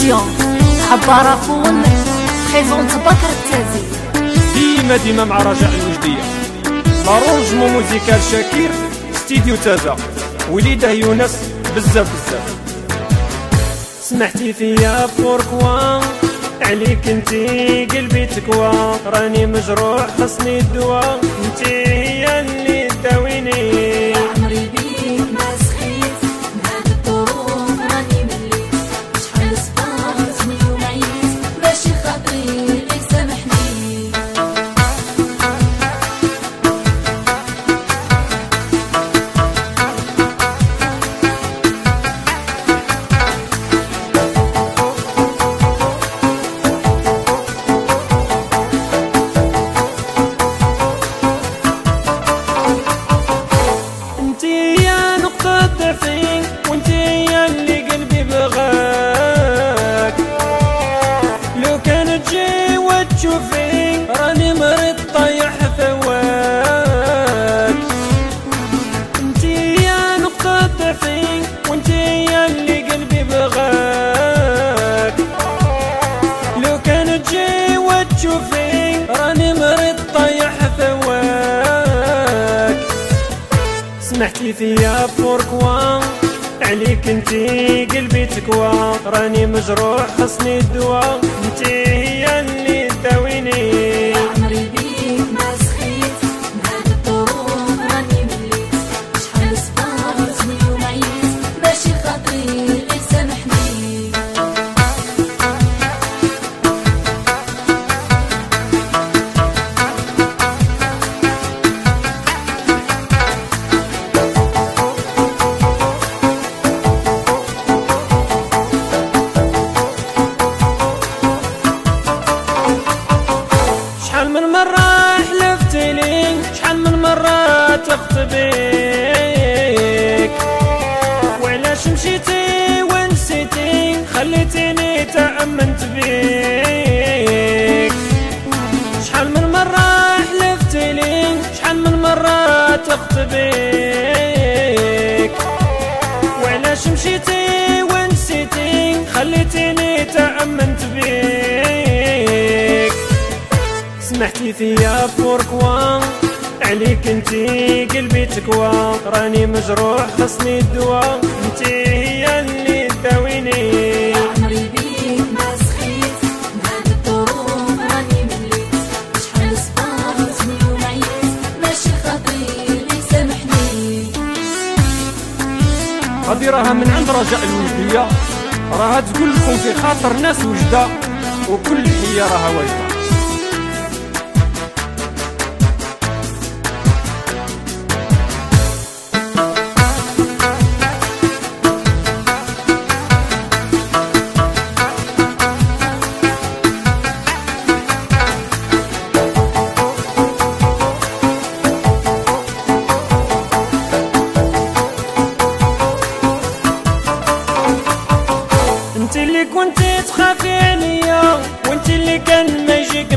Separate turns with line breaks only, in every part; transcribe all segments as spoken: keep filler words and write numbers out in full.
برودكسيون عبارافون بريزونت بكر التازي.
ديما ديما مع رجاء الوجدية. لارونجمون موزيكال شاكير ستيديو تازا وليده يونس بزاف بزاف. سمحتي فيا بوركوا عليك انتي قلبي تكوى، راني مجروح خصني الدواء انتي هي اللي تداويني.
عمري بيك ما سخيت بهاد الظروف راني مليت، شحال صبرتني ومعيت ماشي خاطري غير سامحني.
وانتي هي اللي قلبي بغاك، لو كان تجي وتشوفي راني مريض طايح فواك. انتي هي نقطة ضعفي وانتي هي اللي قلبي بغاك، لو كان تجي وتشوفي راني مريض طايح فواك. سمحتي فيا بوركوا عليك انتي قلبي تكوى، راني مجروح خصني الدواء انتي هي اللي تداويني.
عمري بيك ما سخيت بهاد الظروف راني مليت، شحال صبرتني ومعيت ماشي خاطري غير سامحني.
شحال من مرة حلفتي لي، شحال من مرة تخطبيك، وعلاش مشيتي ونسيتي خليتيني تأمنت بيك. شحال من مرة حلفتي لي، شحال من مرة تخطبيك، وعلاش مشيتي ونسيتي خليتيني تأمنت بيك. سمحتي فيا بوركوا عليك انتي قلبي تكوى، راني مجروح خصني الدواء انتي هي اللي تداويني.
عمري بيك ما سخيت بهاد الظروف راني مليت، شحال صبرتني ومعيت ماشي خاطري غير سامحني.
هادي راها من عند رجاء الوجدية، راها تقول لكم في خاطر ناس وجدة وكل حية راها واجبة. انتي اللي كنتي تخافي عليا وانتي اللي كان ما يجيك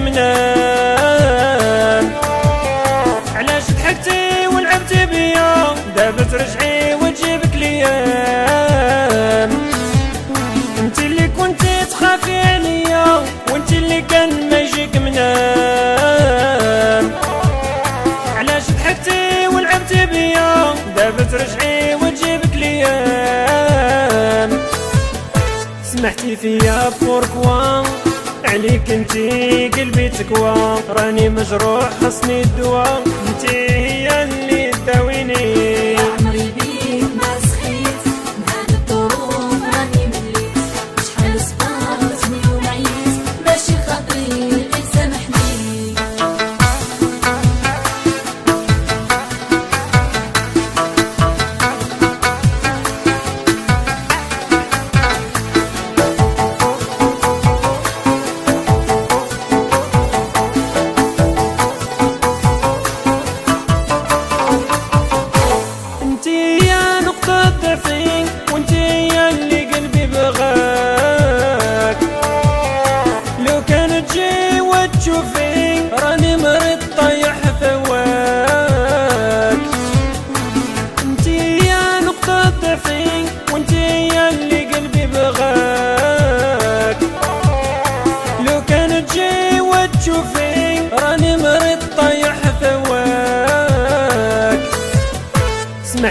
منام، علاش ضحكتي ولعبتي بيا دابا ترجعي وتجيبك ليام. انتي اللي كنتي تخافي عليا وانتي اللي كان ما يجيك منام، علاش ضحكتي ولعبتي بيا دابا ترجعي وتجيبك ليام. سمحتي فيا بوركوا عليك انتي قلبي تكوى، راني مجروح خصني الدواء انتي هي اللي تداويني.
عمري بيك ما سخيت بهاد الظروف راني مليت، شحال صبرتني ومعيت ماشي خاطري غير سامحني.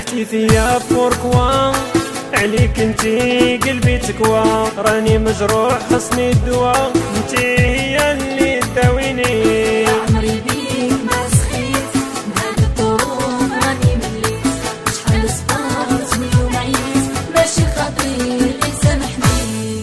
سمحتي فيا بوركوا عليك انتي قلبي تكوى، راني مجروح خصني الدواء انتي هي اللي تداويني.
عمري بيك ما سخيت من هاد الظروف راني مليت، شحال صبرتني ومعيت ماشي خاطري غير سامحني.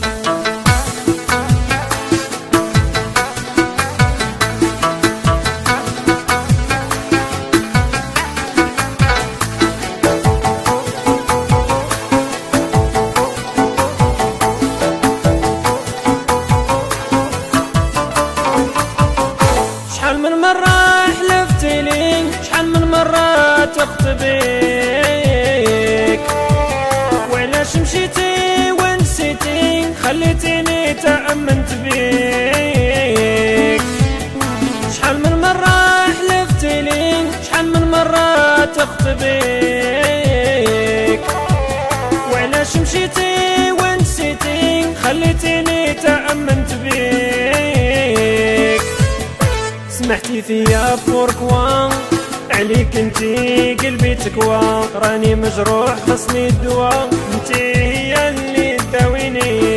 شحال من مرة حلفتي لي، شحال من مرة تخطبيك، وعلاش مشيتي ونسيتي خليتيني تأمنت بيك. شحال من مرة حلفتي لي، شحال من مرة تخطبيك، وعلاش مشيتي ونسيتي خليتيني تأمنت بيك. سمحتي فيا بوركوا عليك انتي قلبي تكوى، راني مجروح خصني الدواء انتي هي اللي تداويني.